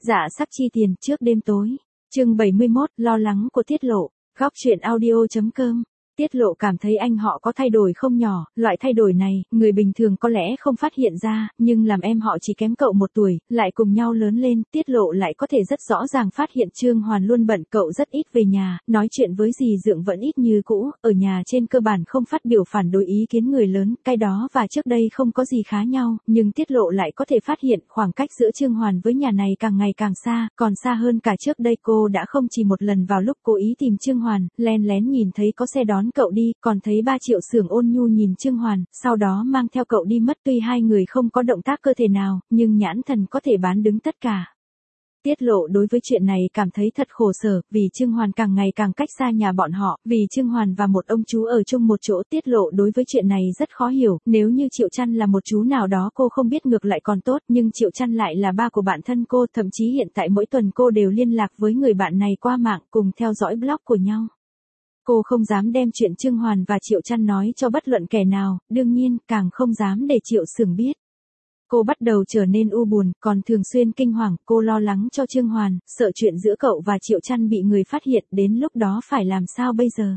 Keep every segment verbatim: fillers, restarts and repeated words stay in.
Dạ sắc chi tiền trước đêm tối. Chương bảy mươi mốt, lo lắng của Tiết Lộ. Góc truyện audio.com. Tiết Lộ cảm thấy anh họ có thay đổi không nhỏ, loại thay đổi này, người bình thường có lẽ không phát hiện ra, nhưng làm em họ chỉ kém cậu một tuổi, lại cùng nhau lớn lên, Tiết Lộ lại có thể rất rõ ràng phát hiện Trương Hoàn luôn bận, cậu rất ít về nhà, nói chuyện với dì Dượng vẫn ít như cũ, ở nhà trên cơ bản không phát biểu phản đối ý kiến người lớn, cái đó và trước đây không có gì khá nhau, nhưng Tiết Lộ lại có thể phát hiện khoảng cách giữa Trương Hoàn với nhà này càng ngày càng xa, còn xa hơn cả trước đây. Cô đã không chỉ một lần vào lúc cố ý tìm Trương Hoàn, len lén nhìn thấy có xe đón cậu đi, còn thấy ba Triệu Xưởng ôn nhu nhìn Trương Hoàn, sau đó mang theo cậu đi mất. Tuy hai người không có động tác cơ thể nào, nhưng nhãn thần có thể bán đứng tất cả. Tiết Lộ đối với chuyện này cảm thấy thật khổ sở, vì Trương Hoàn càng ngày càng cách xa nhà bọn họ, vì Trương Hoàn và một ông chú ở chung một chỗ. Tiết Lộ đối với chuyện này rất khó hiểu, nếu như Triệu Chăn là một chú nào đó cô không biết ngược lại còn tốt, nhưng Triệu Chăn lại là ba của bạn thân cô, thậm chí hiện tại mỗi tuần cô đều liên lạc với người bạn này qua mạng, cùng theo dõi blog của nhau. Cô không dám đem chuyện Trương Hoàn và Triệu Chăn nói cho bất luận kẻ nào, đương nhiên, càng không dám để Triệu Xưởng biết. Cô bắt đầu trở nên u buồn, còn thường xuyên kinh hoàng, cô lo lắng cho Trương Hoàn, sợ chuyện giữa cậu và Triệu Chăn bị người phát hiện, đến lúc đó phải làm sao bây giờ.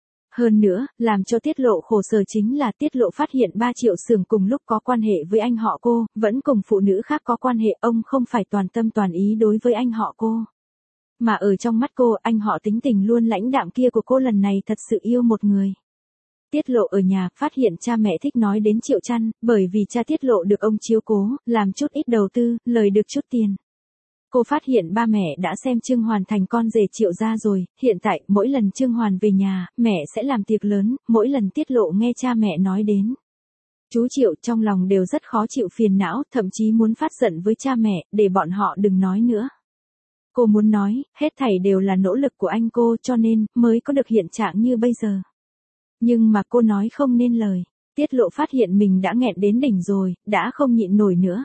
Hơn nữa, làm cho Tiết Lộ khổ sở chính là Tiết Lộ phát hiện ba Triệu Xưởng cùng lúc có quan hệ với anh họ cô, vẫn cùng phụ nữ khác có quan hệ, ông không phải toàn tâm toàn ý đối với anh họ cô. Mà ở trong mắt cô, anh họ tính tình luôn lãnh đạm kia của cô lần này thật sự yêu một người. Tiết Lộ ở nhà, phát hiện cha mẹ thích nói đến Triệu Chăn, bởi vì cha Tiết Lộ được ông chiếu cố, làm chút ít đầu tư, lời được chút tiền. Cô phát hiện ba mẹ đã xem Trương Hoàn thành con rể Triệu gia rồi, hiện tại, mỗi lần Trương Hoàn về nhà, mẹ sẽ làm tiệc lớn, mỗi lần Tiết Lộ nghe cha mẹ nói đến chú Triệu trong lòng đều rất khó chịu phiền não, thậm chí muốn phát giận với cha mẹ, để bọn họ đừng nói nữa. Cô muốn nói, hết thảy đều là nỗ lực của anh cô cho nên, mới có được hiện trạng như bây giờ. Nhưng mà cô nói không nên lời, Tiết Lộ phát hiện mình đã nghẹn đến đỉnh rồi, đã không nhịn nổi nữa.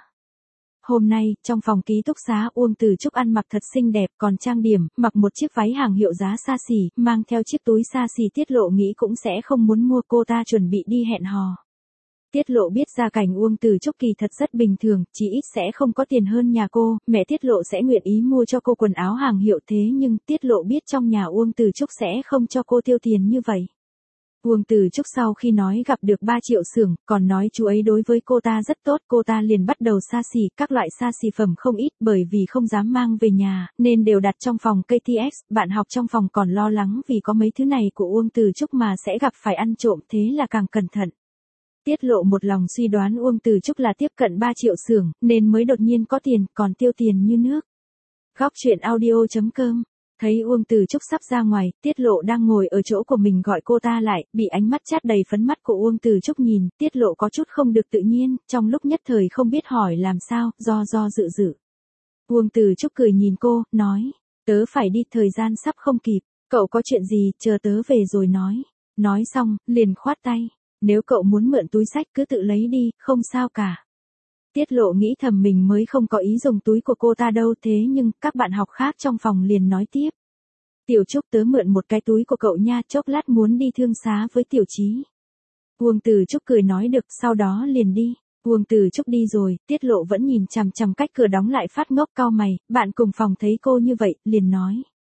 Hôm nay, trong phòng ký túc xá, Uông Từ Trúc ăn mặc thật xinh đẹp, còn trang điểm, mặc một chiếc váy hàng hiệu giá xa xỉ, mang theo chiếc túi xa xỉ. Tiết Lộ nghĩ cũng sẽ không muốn mua, cô ta chuẩn bị đi hẹn hò. Tiết Lộ biết gia cảnh Uông Từ Trúc kỳ thật rất bình thường, chỉ ít sẽ không có tiền hơn nhà cô, mẹ Tiết Lộ sẽ nguyện ý mua cho cô quần áo hàng hiệu, thế nhưng Tiết Lộ biết trong nhà Uông Từ Trúc sẽ không cho cô tiêu tiền như vậy. Uông Từ Trúc sau khi nói gặp được ba Triệu Xưởng, còn nói chú ấy đối với cô ta rất tốt, cô ta liền bắt đầu xa xỉ, các loại xa xỉ phẩm không ít, bởi vì không dám mang về nhà, nên đều đặt trong phòng ca tê ét, bạn học trong phòng còn lo lắng vì có mấy thứ này của Uông Từ Trúc mà sẽ gặp phải ăn trộm, thế là càng cẩn thận. Tiết Lộ một lòng suy đoán Uông Từ Trúc là tiếp cận ba Triệu Xưởng, nên mới đột nhiên có tiền, còn tiêu tiền như nước. Góc truyện audio.com. Thấy Uông Từ Trúc sắp ra ngoài, Tiết Lộ đang ngồi ở chỗ của mình gọi cô ta lại, bị ánh mắt chát đầy phấn mắt của Uông Từ Trúc nhìn, Tiết Lộ có chút không được tự nhiên, trong lúc nhất thời không biết hỏi làm sao, do do dự dự. Uông Từ Trúc cười nhìn cô, nói, tớ phải đi, thời gian sắp không kịp, cậu có chuyện gì, chờ tớ về rồi nói. Nói xong, liền khoát tay, nếu cậu muốn mượn túi xách cứ tự lấy đi, không sao cả. Tiết Lộ nghĩ thầm mình mới không có ý dùng túi của cô ta đâu, thế nhưng các bạn học khác trong phòng liền nói tiếp. Tiểu Trúc, tớ mượn một cái túi của cậu nha, chốc lát muốn đi thương xá với Tiểu Chí. Uông Từ Trúc cười nói được, sau đó liền đi. Uông Từ Trúc đi rồi, Tiết Lộ vẫn nhìn chằm chằm cách cửa đóng lại phát ngốc, cau mày, bạn cùng phòng thấy cô như vậy, liền nói.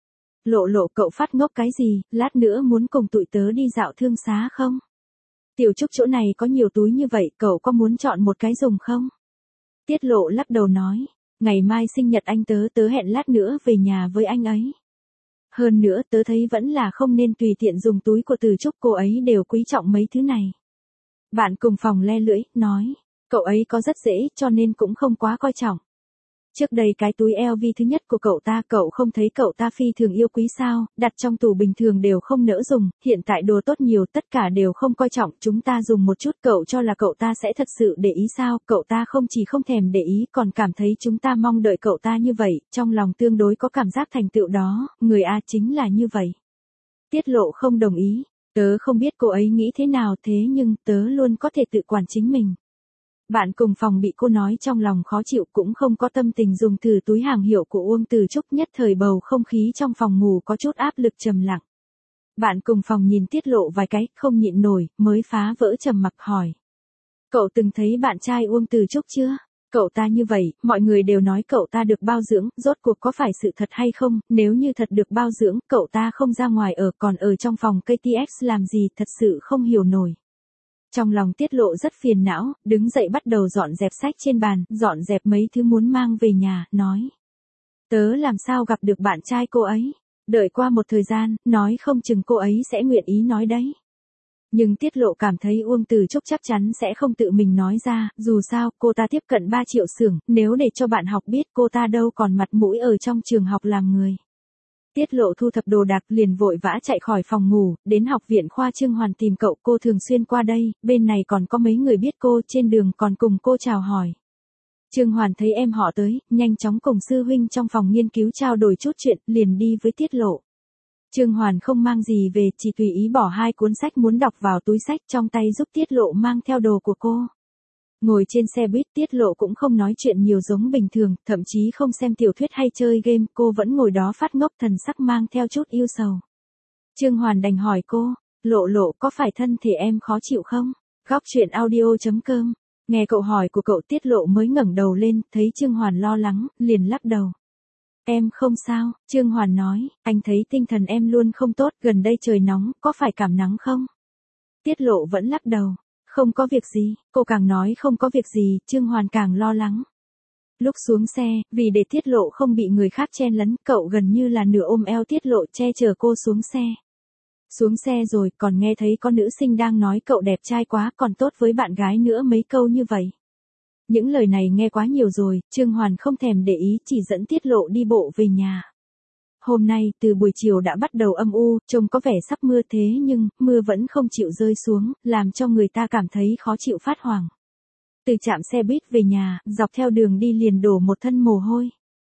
Lộ Lộ, cậu phát ngốc cái gì, lát nữa muốn cùng tụi tớ đi dạo thương xá không? Tiểu Trúc, chỗ này có nhiều túi như vậy, cậu có muốn chọn một cái dùng không? Tiết Lộ lắc đầu nói, ngày mai sinh nhật anh tớ, tớ hẹn lát nữa về nhà với anh ấy. Hơn nữa tớ thấy vẫn là không nên tùy tiện dùng túi của Từ Trúc, cô ấy đều quý trọng mấy thứ này. Bạn cùng phòng le lưỡi, nói, cậu ấy có rất dễ cho nên cũng không quá coi trọng. Trước đây cái túi eo vi thứ nhất của cậu ta, cậu không thấy cậu ta phi thường yêu quý sao, đặt trong tủ bình thường đều không nỡ dùng, hiện tại đồ tốt nhiều tất cả đều không coi trọng, chúng ta dùng một chút, cậu cho là cậu ta sẽ thật sự để ý sao, cậu ta không chỉ không thèm để ý còn cảm thấy chúng ta mong đợi cậu ta như vậy, trong lòng tương đối có cảm giác thành tựu đó, người A chính là như vậy. Tiết Lộ không đồng ý, tớ không biết cô ấy nghĩ thế nào, thế nhưng tớ luôn có thể tự quản chính mình. Bạn cùng phòng bị cô nói trong lòng khó chịu, cũng không có tâm tình dùng thử túi hàng hiệu của Uông Từ Trúc, nhất thời bầu không khí trong phòng ngủ có chút áp lực trầm lặng. Bạn cùng phòng nhìn Tiết Lộ vài cái, không nhịn nổi, mới phá vỡ trầm mặc hỏi. Cậu từng thấy bạn trai Uông Từ Trúc chưa? cậu ta như vậy, mọi người đều nói cậu ta được bao dưỡng, rốt cuộc có phải sự thật hay không, nếu như thật được bao dưỡng, cậu ta không ra ngoài ở, còn ở trong phòng ca tê ét làm gì, thật sự không hiểu nổi. Trong lòng Tiết Lộ rất phiền não, đứng dậy bắt đầu dọn dẹp sách trên bàn, dọn dẹp mấy thứ muốn mang về nhà, nói. Tớ làm sao gặp được bạn trai cô ấy, đợi qua một thời gian, nói không chừng cô ấy sẽ nguyện ý nói đấy. Nhưng Tiết Lộ cảm thấy Uông Từ Trúc chắc chắn sẽ không tự mình nói ra, dù sao, cô ta tiếp cận ba triệu xưởng, nếu để cho bạn học biết cô ta đâu còn mặt mũi ở trong trường học làm người. Tiết Lộ thu thập đồ đạc liền vội vã chạy khỏi phòng ngủ, đến học viện khoa Trương Hoàn tìm cậu, cô thường xuyên qua đây, bên này còn có mấy người biết cô, trên đường còn cùng cô chào hỏi. Trương Hoàn thấy em họ tới, nhanh chóng cùng sư huynh trong phòng nghiên cứu trao đổi chút chuyện, liền đi với Tiết Lộ. Trương Hoàn không mang gì về, chỉ tùy ý bỏ hai cuốn sách muốn đọc vào túi sách trong tay giúp Tiết Lộ mang theo đồ của cô. Ngồi trên xe buýt Tiết Lộ cũng không nói chuyện nhiều giống bình thường, thậm chí không xem tiểu thuyết hay chơi game, cô vẫn ngồi đó phát ngốc thần sắc mang theo chút yêu sầu. Trương Hoàn đành hỏi cô, Lộ Lộ có phải thân thể em khó chịu không? Góc truyện audio chấm com. Nghe cậu hỏi của cậu Tiết Lộ mới ngẩng đầu lên, thấy Trương Hoàn lo lắng, liền lắc đầu. Em không sao, Trương Hoàn nói, anh thấy tinh thần em luôn không tốt, gần đây trời nóng, có phải cảm nắng không? Tiết Lộ vẫn lắc đầu, không có việc gì, cô càng nói không có việc gì, Trương Hoàn càng lo lắng. Lúc xuống xe, vì để Tiết Lộ không bị người khác chen lấn, cậu gần như là nửa ôm eo Tiết Lộ che chở cô xuống xe. Xuống xe rồi, còn nghe thấy có nữ sinh đang nói cậu đẹp trai quá, còn tốt với bạn gái nữa mấy câu như vậy. Những lời này nghe quá nhiều rồi, Trương Hoàn không thèm để ý, chỉ dẫn Tiết Lộ đi bộ về nhà. Hôm nay, từ buổi chiều đã bắt đầu âm u, trông có vẻ sắp mưa thế nhưng, mưa vẫn không chịu rơi xuống, làm cho người ta cảm thấy khó chịu phát hoảng. Từ trạm xe buýt về nhà, dọc theo đường đi liền đổ một thân mồ hôi.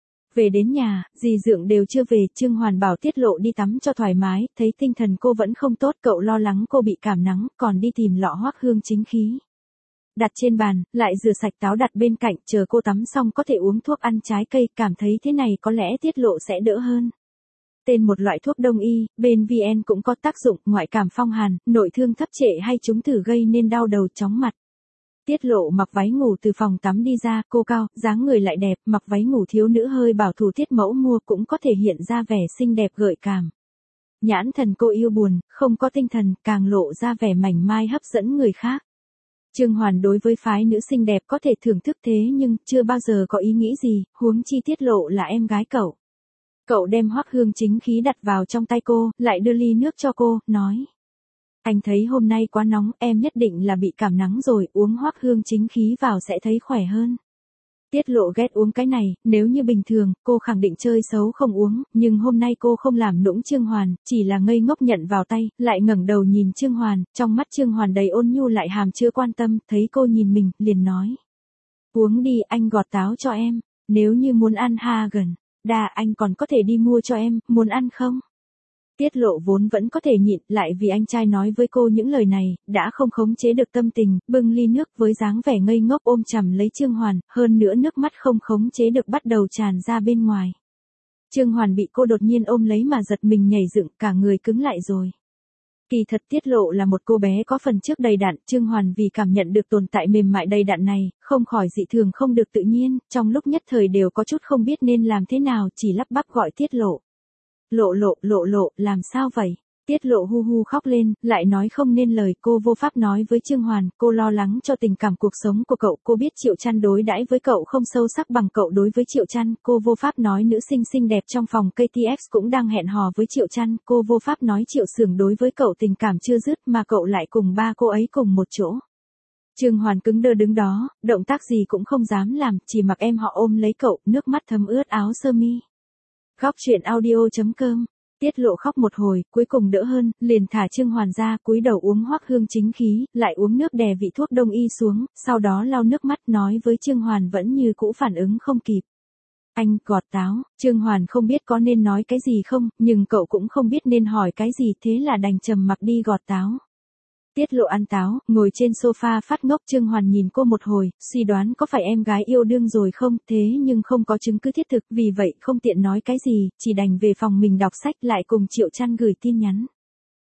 Về đến nhà, dì Dượng đều chưa về, Trương Hoàn bảo Tiết Lộ đi tắm cho thoải mái, thấy tinh thần cô vẫn không tốt, cậu lo lắng cô bị cảm nắng, còn đi tìm lọ Hoắc Hương Chính Khí. Đặt trên bàn, lại rửa sạch táo đặt bên cạnh, chờ cô tắm xong có thể uống thuốc ăn trái cây, cảm thấy thế này có lẽ Tiết Lộ sẽ đỡ hơn. Tên một loại thuốc đông y, bên vê en cũng có tác dụng, ngoại cảm phong hàn, nội thương thấp trệ hay trúng thử gây nên đau đầu chóng mặt. Tiết Lộ mặc váy ngủ từ phòng tắm đi ra, cô cao, dáng người lại đẹp, mặc váy ngủ thiếu nữ hơi bảo thủ Tiết mẫu mua cũng có thể hiện ra vẻ xinh đẹp gợi cảm. Nhãn thần cô yêu buồn, không có tinh thần, càng lộ ra vẻ mảnh mai hấp dẫn người khác. Trương Hoàn đối với phái nữ xinh đẹp có thể thưởng thức thế nhưng chưa bao giờ có ý nghĩ gì, huống chi Tiết Lộ là em gái cậu. Cậu đem Hoắc Hương Chính Khí đặt vào trong tay cô, lại đưa ly nước cho cô, nói. Anh thấy hôm nay quá nóng, em nhất định là bị cảm nắng rồi, uống Hoắc Hương Chính Khí vào sẽ thấy khỏe hơn. Tiết Lộ ghét uống cái này, nếu như bình thường, cô khẳng định chơi xấu không uống, nhưng hôm nay cô không làm nũng Trương Hoàn, chỉ là ngây ngốc nhận vào tay, lại ngẩng đầu nhìn Trương Hoàn, trong mắt Trương Hoàn đầy ôn nhu lại hàm chứa quan tâm, thấy cô nhìn mình, liền nói. Uống đi, anh gọt táo cho em, nếu như muốn ăn ha gần, đà anh còn có thể đi mua cho em, muốn ăn không? Tiết Lộ vốn vẫn có thể nhịn, lại vì anh trai nói với cô những lời này, đã không khống chế được tâm tình, bưng ly nước với dáng vẻ ngây ngốc ôm chầm lấy Trương Hoàn, hơn nữa nước mắt không khống chế được bắt đầu tràn ra bên ngoài. Trương Hoàn bị cô đột nhiên ôm lấy mà giật mình nhảy dựng, cả người cứng lại rồi. Kỳ thật Tiết Lộ là một cô bé có phần trước đầy đặn, Trương Hoàn vì cảm nhận được tồn tại mềm mại đầy đặn này, không khỏi dị thường không được tự nhiên, trong lúc nhất thời đều có chút không biết nên làm thế nào, chỉ lắp bắp gọi Tiết Lộ. Lộ Lộ, Lộ Lộ, làm sao vậy? Tiết Lộ hu hu khóc lên, lại nói không nên lời, cô vô pháp nói với Trương Hoàn, cô lo lắng cho tình cảm cuộc sống của cậu, cô biết Triệu Trăn đối đãi với cậu không sâu sắc bằng cậu đối với Triệu Trăn, cô vô pháp nói nữ sinh xinh đẹp trong phòng ca tê ét cũng đang hẹn hò với Triệu Trăn, cô vô pháp nói Triệu Sưởng đối với cậu tình cảm chưa dứt mà cậu lại cùng ba cô ấy cùng một chỗ. Trương Hoàn cứng đơ đứng đó, động tác gì cũng không dám làm, chỉ mặc em họ ôm lấy cậu, nước mắt thấm ướt áo sơ mi. Góc truyện audio chấm com. Tiết Lộ khóc một hồi, cuối cùng đỡ hơn, liền thả Trương Hoàn ra, cúi đầu uống Hoắc Hương Chính Khí, lại uống nước đè vị thuốc đông y xuống, sau đó lau nước mắt nói với Trương Hoàn vẫn như cũ phản ứng không kịp. Anh, gọt táo, Trương Hoàn không biết có nên nói cái gì không, nhưng cậu cũng không biết nên hỏi cái gì, thế là đành trầm mặc đi gọt táo. Tiết Lộ ăn táo, ngồi trên sofa phát ngốc, Trương Hoàn nhìn cô một hồi, suy đoán có phải em gái yêu đương rồi không, thế nhưng không có chứng cứ thiết thực, vì vậy không tiện nói cái gì, chỉ đành về phòng mình đọc sách lại cùng Triệu Trăn gửi tin nhắn.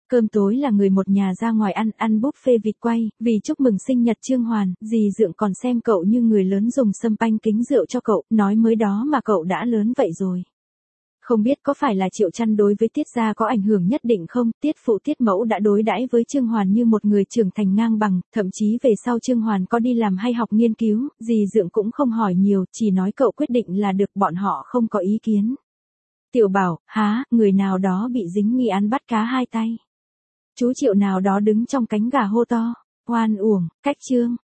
Cơm tối là người một nhà ra ngoài ăn, ăn buffet vịt quay, vì chúc mừng sinh nhật Trương Hoàn, dì Dượng còn xem cậu như người lớn dùng sâm panh kính rượu cho cậu, nói mới đó mà cậu đã lớn vậy rồi. Không biết có phải là Triệu Chăn đối với Tiết gia có ảnh hưởng nhất định không, Tiết phụ Tiết mẫu đã đối đãi với Trương Hoàn như một người trưởng thành ngang bằng, thậm chí về sau Trương Hoàn có đi làm hay học nghiên cứu, dì Dượng cũng không hỏi nhiều, chỉ nói cậu quyết định là được, bọn họ không có ý kiến. Tiểu Bảo, há, người nào đó bị dính nghi án bắt cá hai tay. Chú Triệu nào đó đứng trong cánh gà hô to, oan uổng, cách Trương.